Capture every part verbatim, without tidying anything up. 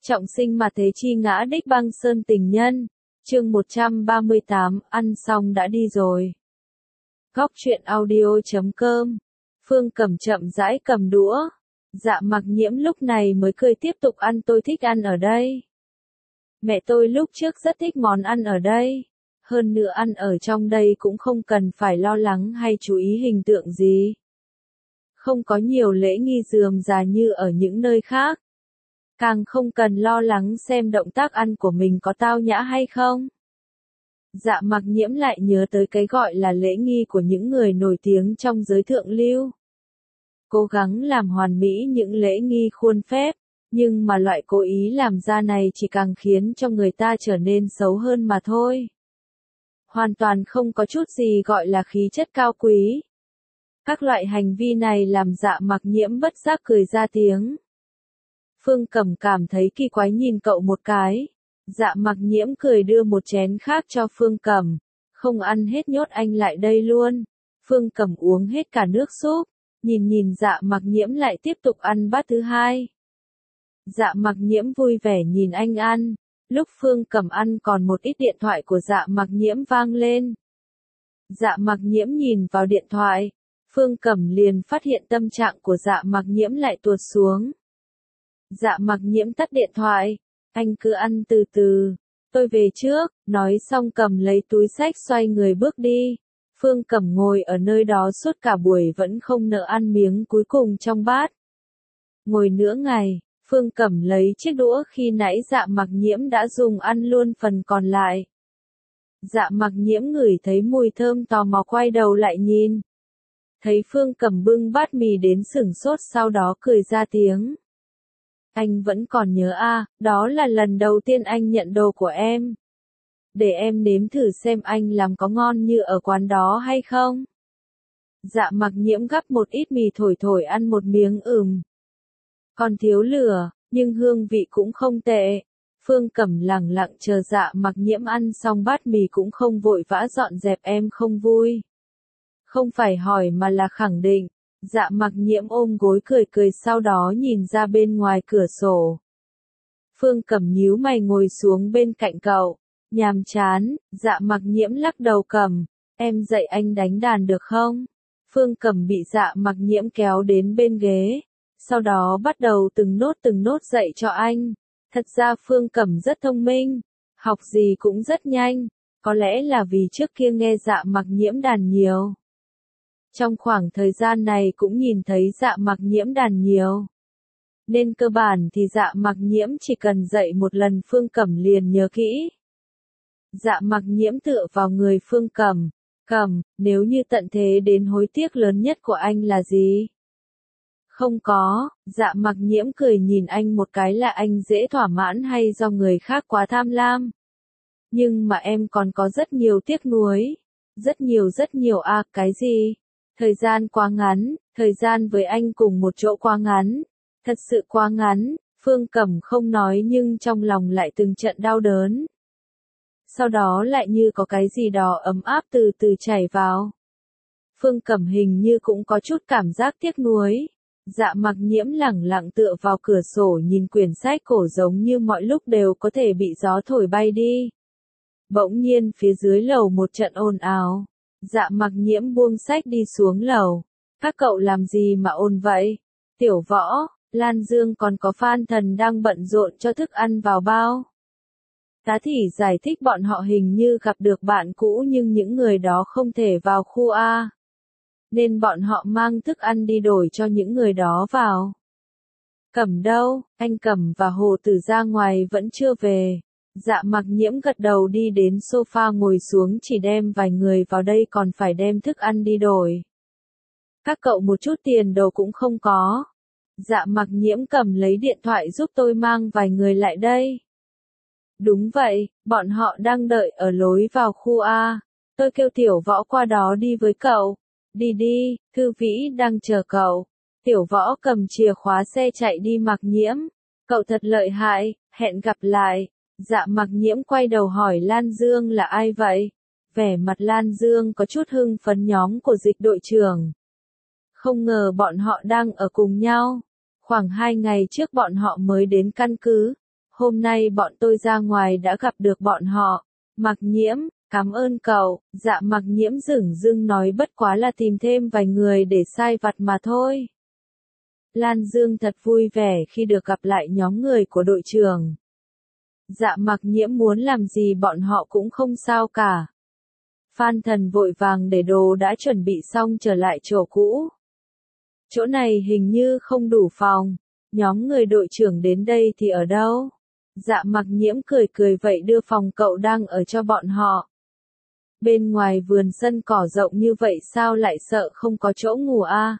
Trọng sinh mà thế chi ngã đích băng sơn tình nhân. Chương một trăm ba mươi tám, ăn xong đã đi rồi. Góc truyện audio chấm com. Phương Cẩm chậm rãi cầm đũa. Dạ Mặc Nhiễm lúc này mới cười tiếp tục ăn, tôi thích ăn ở đây. Mẹ tôi lúc trước rất thích món ăn ở đây. Hơn nữa ăn ở trong đây cũng không cần phải lo lắng hay chú ý hình tượng gì. Không có nhiều lễ nghi rườm rà như ở những nơi khác. Càng không cần lo lắng xem động tác ăn của mình có tao nhã hay không. Dạ Mặc Nhiễm lại nhớ tới cái gọi là lễ nghi của những người nổi tiếng trong giới thượng lưu. Cố gắng làm hoàn mỹ những lễ nghi khuôn phép, nhưng mà loại cố ý làm ra này chỉ càng khiến cho người ta trở nên xấu hơn mà thôi. Hoàn toàn không có chút gì gọi là khí chất cao quý. Các loại hành vi này làm Dạ Mặc Nhiễm bất giác cười ra tiếng. Phương Cẩm cảm thấy kỳ quái nhìn cậu một cái. Dạ Mặc Nhiễm cười đưa một chén khác cho Phương Cẩm. Không ăn hết nhốt anh lại đây luôn. Phương Cẩm uống hết cả nước súp. Nhìn nhìn Dạ Mặc Nhiễm lại tiếp tục ăn bát thứ hai. Dạ Mặc Nhiễm vui vẻ nhìn anh ăn. Lúc Phương Cẩm ăn còn một ít điện thoại của Dạ Mặc Nhiễm vang lên. Dạ Mặc Nhiễm nhìn vào điện thoại. Phương Cẩm liền phát hiện tâm trạng của Dạ Mặc Nhiễm lại tuột xuống. Dạ Mặc Nhiễm tắt điện thoại. Anh cứ ăn từ từ. Tôi về trước. Nói xong cầm lấy túi xách xoay người bước đi. Phương Cẩm ngồi ở nơi đó suốt cả buổi vẫn không nỡ ăn miếng cuối cùng trong bát. Ngồi nửa ngày, Phương Cẩm lấy chiếc đũa khi nãy Dạ Mặc Nhiễm đã dùng ăn luôn phần còn lại. Dạ Mặc Nhiễm ngửi thấy mùi thơm tò mò quay đầu lại nhìn. Thấy Phương Cẩm bưng bát mì đến sửng sốt, sau đó cười ra tiếng. Anh vẫn còn nhớ à, đó là lần đầu tiên anh nhận đồ của em. Để em nếm thử xem anh làm có ngon như ở quán đó hay không. Dạ Mặc Nhiễm gắp một ít mì thổi thổi ăn một miếng ừm. Còn thiếu lửa, nhưng hương vị cũng không tệ. Phương Cẩm lẳng lặng chờ Dạ Mặc Nhiễm ăn xong bát mì cũng không vội vã dọn dẹp. Em không vui. Không phải hỏi mà là khẳng định. Dạ Mặc Nhiễm ôm gối cười cười, sau đó nhìn ra bên ngoài cửa sổ. Phương Cẩm nhíu mày ngồi xuống bên cạnh cậu. Nhàm chán. Dạ Mặc Nhiễm lắc đầu. Cẩm, em dạy anh đánh đàn được không? Phương Cẩm bị Dạ Mặc Nhiễm kéo đến bên ghế. Sau đó bắt đầu từng nốt từng nốt dạy cho anh. Thật ra Phương Cẩm rất thông minh. Học gì cũng rất nhanh. Có lẽ là vì trước kia nghe Dạ Mặc Nhiễm đàn nhiều. Trong khoảng thời gian này cũng nhìn thấy Dạ Mặc Nhiễm đàn nhiều. Nên cơ bản thì Dạ Mặc Nhiễm chỉ cần dạy một lần Phương Cẩm liền nhớ kỹ. Dạ Mặc Nhiễm tựa vào người Phương Cẩm. Cẩm, nếu như tận thế đến hối tiếc lớn nhất của anh là gì? Không có. Dạ Mặc Nhiễm cười nhìn anh một cái, là anh dễ thỏa mãn hay do người khác quá tham lam? Nhưng mà em còn có rất nhiều tiếc nuối. Rất nhiều rất nhiều à, cái gì? Thời gian quá ngắn, thời gian với anh cùng một chỗ quá ngắn. Thật sự quá ngắn. Phương Cẩm không nói nhưng trong lòng lại từng trận đau đớn. Sau đó lại như có cái gì đó ấm áp từ từ chảy vào. Phương Cẩm hình như cũng có chút cảm giác tiếc nuối. Dạ Mặc Nhiễm lẳng lặng tựa vào cửa sổ nhìn quyển sách cổ giống như mọi lúc đều có thể bị gió thổi bay đi. Bỗng nhiên phía dưới lầu một trận ồn ào. Dạ Mặc Nhiễm buông sách đi xuống lầu. Các cậu làm gì mà ồn vậy? Tiểu Võ, Lan Dương còn có Phan Thần đang bận rộn cho thức ăn vào bao. Tá Thị giải thích bọn họ hình như gặp được bạn cũ nhưng những người đó không thể vào khu A. Nên bọn họ mang thức ăn đi đổi cho những người đó vào. Cẩm đâu? Anh Cẩm và Hồ Tử ra ngoài vẫn chưa về. Dạ Mặc Nhiễm gật đầu đi đến sofa ngồi xuống, chỉ đem vài người vào đây còn phải đem thức ăn đi đổi. Các cậu một chút tiền đồ cũng không có. Dạ Mặc Nhiễm cầm lấy điện thoại, giúp tôi mang vài người lại đây. Đúng vậy, bọn họ đang đợi ở lối vào khu A. Tôi kêu Tiểu Võ qua đó đi với cậu. Đi đi, Thư Vĩ đang chờ cậu. Tiểu Võ cầm chìa khóa xe chạy đi. Mặc Nhiễm, cậu thật lợi hại, hẹn gặp lại. Dạ Mặc Nhiễm quay đầu hỏi Lan Dương là ai vậy? Vẻ mặt Lan Dương có chút hưng phấn, nhóm của Dịch đội trưởng. Không ngờ bọn họ đang ở cùng nhau. Khoảng hai ngày trước bọn họ mới đến căn cứ. Hôm nay bọn tôi ra ngoài đã gặp được bọn họ. Mặc Nhiễm, cảm ơn cậu. Dạ Mặc Nhiễm dửng dưng nói bất quá là tìm thêm vài người để sai vặt mà thôi. Lan Dương thật vui vẻ khi được gặp lại nhóm người của đội trưởng. Dạ Mặc Nhiễm muốn làm gì bọn họ cũng không sao cả. Phan Thần vội vàng để đồ đã chuẩn bị xong trở lại chỗ cũ. Chỗ này hình như không đủ phòng. Nhóm người đội trưởng đến đây thì ở đâu? Dạ Mặc Nhiễm cười cười vậy đưa phòng cậu đang ở cho bọn họ. Bên ngoài vườn sân cỏ rộng như vậy sao lại sợ không có chỗ ngủ à?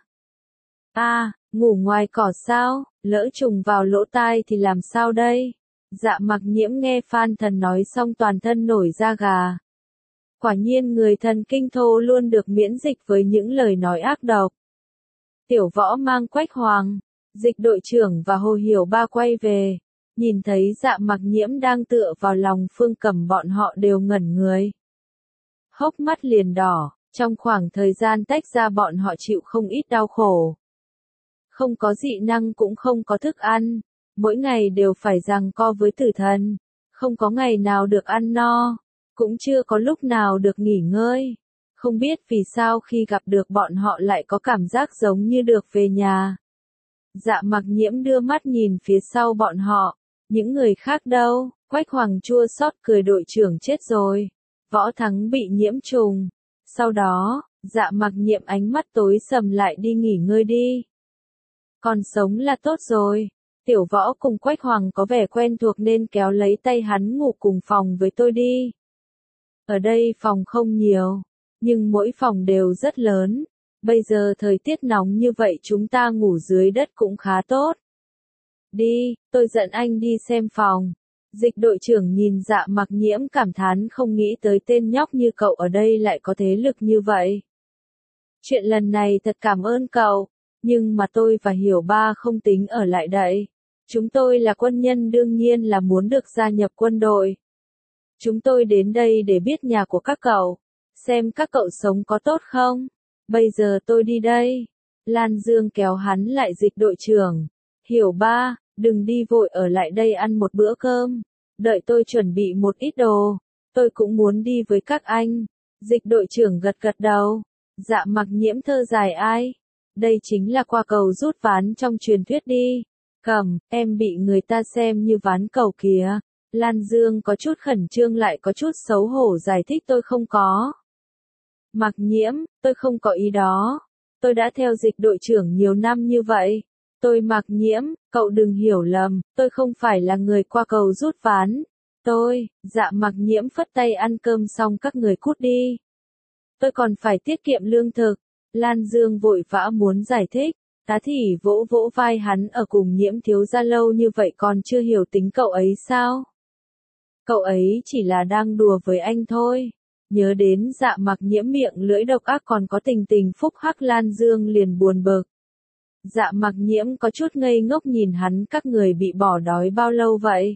À, ngủ ngoài cỏ sao? Lỡ trùng vào lỗ tai thì làm sao đây? Dạ Mặc Nhiễm nghe Phan Thần nói xong toàn thân nổi da gà. Quả nhiên người thần kinh thô luôn được miễn dịch với những lời nói ác độc. Tiểu Võ mang Quách Hoàng, Dịch đội trưởng và Hồ Hiểu Ba quay về. Nhìn thấy Dạ Mặc Nhiễm đang tựa vào lòng Phương Cẩm bọn họ đều ngẩn người. Hốc mắt liền đỏ, trong khoảng thời gian tách ra bọn họ chịu không ít đau khổ. Không có dị năng cũng không có thức ăn, mỗi ngày đều phải giằng co với tử thần, không có ngày nào được ăn no, cũng chưa có lúc nào được nghỉ ngơi. Không biết vì sao khi gặp được bọn họ lại có cảm giác giống như được về nhà. Dạ Mặc Nhiễm đưa mắt nhìn phía sau bọn họ, những người khác đâu? Quách Hoàng chua xót cười đội trưởng chết rồi, Võ Thắng bị nhiễm trùng. Sau đó, Dạ Mặc Nhiễm ánh mắt tối sầm lại đi nghỉ ngơi đi. Còn sống là tốt rồi. Tiểu Võ cùng Quách Hoàng có vẻ quen thuộc nên kéo lấy tay hắn ngủ cùng phòng với tôi đi. Ở đây phòng không nhiều, nhưng mỗi phòng đều rất lớn. Bây giờ thời tiết nóng như vậy chúng ta ngủ dưới đất cũng khá tốt. Đi, tôi dẫn anh đi xem phòng. Dịch đội trưởng nhìn Dạ Mặc Nhiễm cảm thán không nghĩ tới tên nhóc như cậu ở đây lại có thế lực như vậy. Chuyện lần này thật cảm ơn cậu, nhưng mà tôi và Hiểu Ba không tính ở lại đây. Chúng tôi là quân nhân đương nhiên là muốn được gia nhập quân đội. Chúng tôi đến đây để biết nhà của các cậu, xem các cậu sống có tốt không. Bây giờ tôi đi đây. Lan Dương kéo hắn lại Dịch đội trưởng. Hiểu Ba, đừng đi vội ở lại đây ăn một bữa cơm. Đợi tôi chuẩn bị một ít đồ. Tôi cũng muốn đi với các anh. Dịch đội trưởng gật gật đầu. Dạ Mặc Nhiễm thơ dài ai. Đây chính là qua cầu rút ván trong truyền thuyết đi. Cầm, em bị người ta xem như ván cầu kìa. Lan Dương có chút khẩn trương lại có chút xấu hổ giải thích tôi không có. Mặc Nhiễm, tôi không có ý đó. Tôi đã theo Dịch đội trưởng nhiều năm như vậy. Tôi Mặc Nhiễm, cậu đừng hiểu lầm, tôi không phải là người qua cầu rút ván. Tôi, Dạ Mặc Nhiễm phất tay ăn cơm xong các người cút đi. Tôi còn phải tiết kiệm lương thực. Lan Dương vội vã muốn giải thích. Tá Thị vỗ vỗ vai hắn ở cùng Nhiễm thiếu gia lâu như vậy còn chưa hiểu tính cậu ấy sao? Cậu ấy chỉ là đang đùa với anh thôi. Nhớ đến Dạ Mặc Nhiễm miệng lưỡi độc ác còn có tình tình phúc hắc Lan Dương liền buồn bực. Dạ Mặc Nhiễm có chút ngây ngốc nhìn hắn các người bị bỏ đói bao lâu vậy?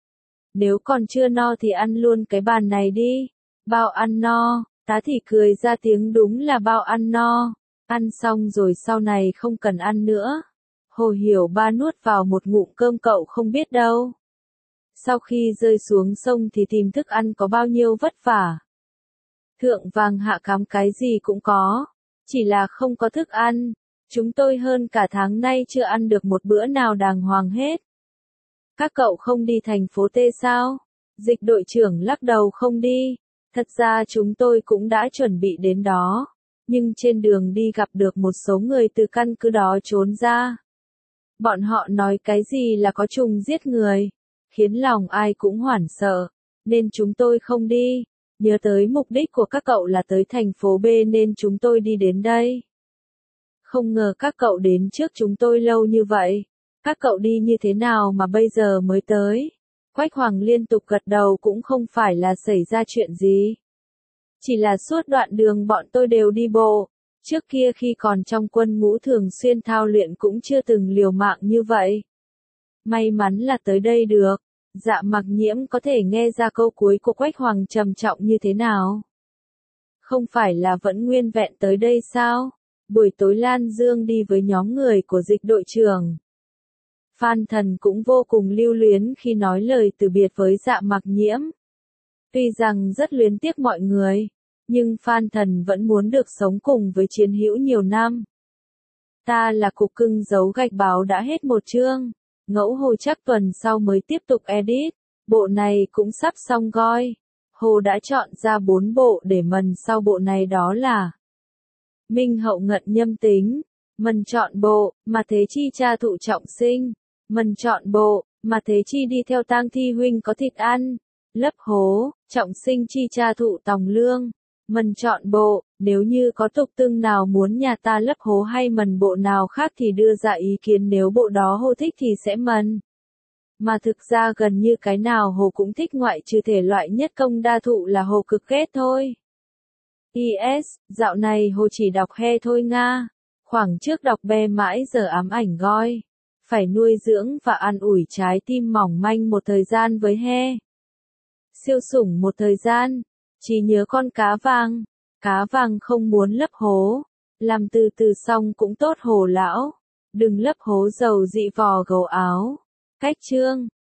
Nếu còn chưa no thì ăn luôn cái bàn này đi. Bao ăn no, Tá Thị cười ra tiếng đúng là bao ăn no. Ăn xong rồi sau này không cần ăn nữa. Hồ Hiểu Ba nuốt vào một ngụm cơm cậu không biết đâu. Sau khi rơi xuống sông thì tìm thức ăn có bao nhiêu vất vả. Thượng vàng hạ cám cái gì cũng có. Chỉ là không có thức ăn. Chúng tôi hơn cả tháng nay chưa ăn được một bữa nào đàng hoàng hết. Các cậu không đi thành phố T sao? Dịch đội trưởng lắc đầu không đi. Thật ra chúng tôi cũng đã chuẩn bị đến đó. Nhưng trên đường đi gặp được một số người từ căn cứ đó trốn ra. Bọn họ nói cái gì là có trùng giết người. Khiến lòng ai cũng hoảng sợ. Nên chúng tôi không đi. Nhớ tới mục đích của các cậu là tới thành phố B nên chúng tôi đi đến đây. Không ngờ các cậu đến trước chúng tôi lâu như vậy. Các cậu đi như thế nào mà bây giờ mới tới? Quách Hoàng liên tục gật đầu cũng không phải là xảy ra chuyện gì. Chỉ là suốt đoạn đường bọn tôi đều đi bộ. Trước kia khi còn trong quân ngũ thường xuyên thao luyện cũng chưa từng liều mạng như vậy. May mắn là tới đây được. Dạ Mặc Nhiễm có thể nghe ra câu cuối của Quách Hoàng trầm trọng như thế nào. Không phải là vẫn nguyên vẹn tới đây sao? Buổi tối Lan Dương đi với nhóm người của Dịch đội trưởng. Phan Thần cũng vô cùng lưu luyến khi nói lời từ biệt với Dạ Mặc Nhiễm. Tuy rằng rất luyến tiếc mọi người, nhưng Phan Thần vẫn muốn được sống cùng với chiến hữu nhiều năm. Ta là cục cưng giấu gạch báo đã hết một chương, Ngẫu Hồ chắc tuần sau mới tiếp tục edit, bộ này cũng sắp xong goi. Hồ đã chọn ra bốn bộ để mần sau bộ này, đó là Minh Hậu Ngận Nhâm Tính, mần chọn bộ Mà Thế Chi cha thụ trọng sinh, mần chọn bộ Mà Thế Chi đi theo tang thi huynh có thịt ăn, lấp hố trọng sinh chi cha thụ tòng lương, mần chọn bộ Nếu như có tục tưng nào muốn nhà ta lấp hố hay mần bộ nào khác thì đưa ra ý kiến, nếu bộ đó Hồ thích thì sẽ mần. Mà thực ra gần như cái nào Hồ cũng thích ngoại trừ thể loại nhất công đa thụ là Hồ cực ghét thôi. i ét, dạo này Hồ chỉ đọc he thôi Nga. Khoảng trước đọc be mãi giờ ám ảnh goi. Phải nuôi dưỡng và an ủi trái tim mỏng manh một thời gian với he. Siêu sủng một thời gian. Chỉ nhớ con cá vàng. Cá vàng không muốn lấp hố. Làm từ từ xong cũng tốt Hồ lão. Đừng lấp hố dầu dị vò gầu áo. Cách chương.